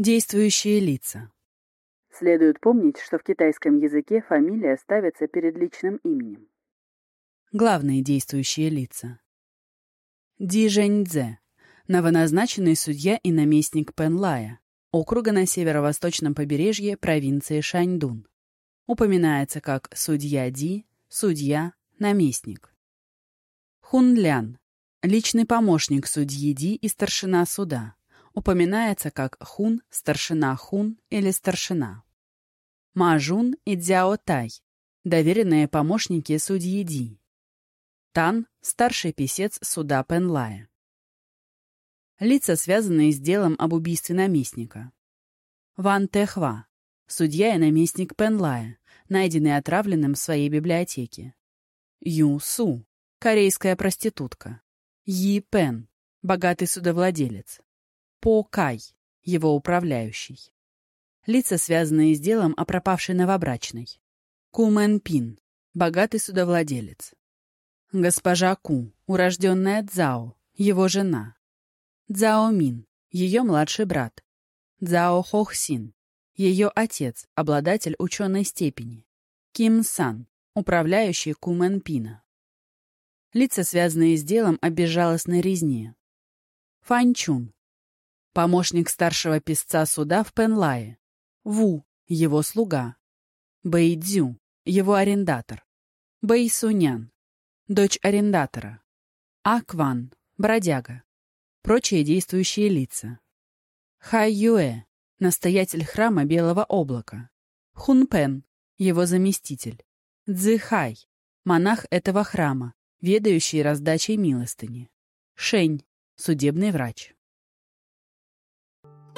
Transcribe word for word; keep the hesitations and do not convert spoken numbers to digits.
Действующие лица. Следует помнить, что в китайском языке фамилия ставится перед личным именем. Главные действующие лица. Ди Жэньцзе, новоназначенный судья и наместник Пэнлая, округа на северо-восточном побережье провинции Шаньдун. Упоминается как судья Ди, судья, наместник. Хун Лян, личный помощник судьи Ди и старшина суда. Упоминается как Хун, старшина Хун или старшина. Ма Жун и Цзяо Тай, доверенные помощники судьи Ди. Тан – старший писец суда Пэнлая. Лица, связанные с делом об убийстве наместника. Ван Тэхва, судья и наместник Пэнлая, найденный отравленным в своей библиотеке. Ю Су, корейская проститутка. Йи Пен, богатый судовладелец. По Кай, его управляющий. Лица, связанные с делом о пропавшей новобрачной. Ку Мэн Пин, богатый судовладелец. Госпожа Ку, урожденная Цзао, его жена. Цзао Мин, ее младший брат. Цзао Хох Син, ее отец, обладатель ученой степени. Ким Сан, управляющий Ку Мэн Пина. Лица, связанные с делом о безжалостной резне. Фань Чун, помощник старшего писца суда в Пэнлае. Ву, его слуга. Бэй Цзю, его арендатор. Бэй Сунян, дочь арендатора. А Кван, бродяга. Прочие действующие лица. Хай Юэ, настоятель храма Белого облака. Хун Пен, его заместитель. Цзы Хай, монах этого храма, ведающий раздачей милостыни. Шэнь, судебный врач.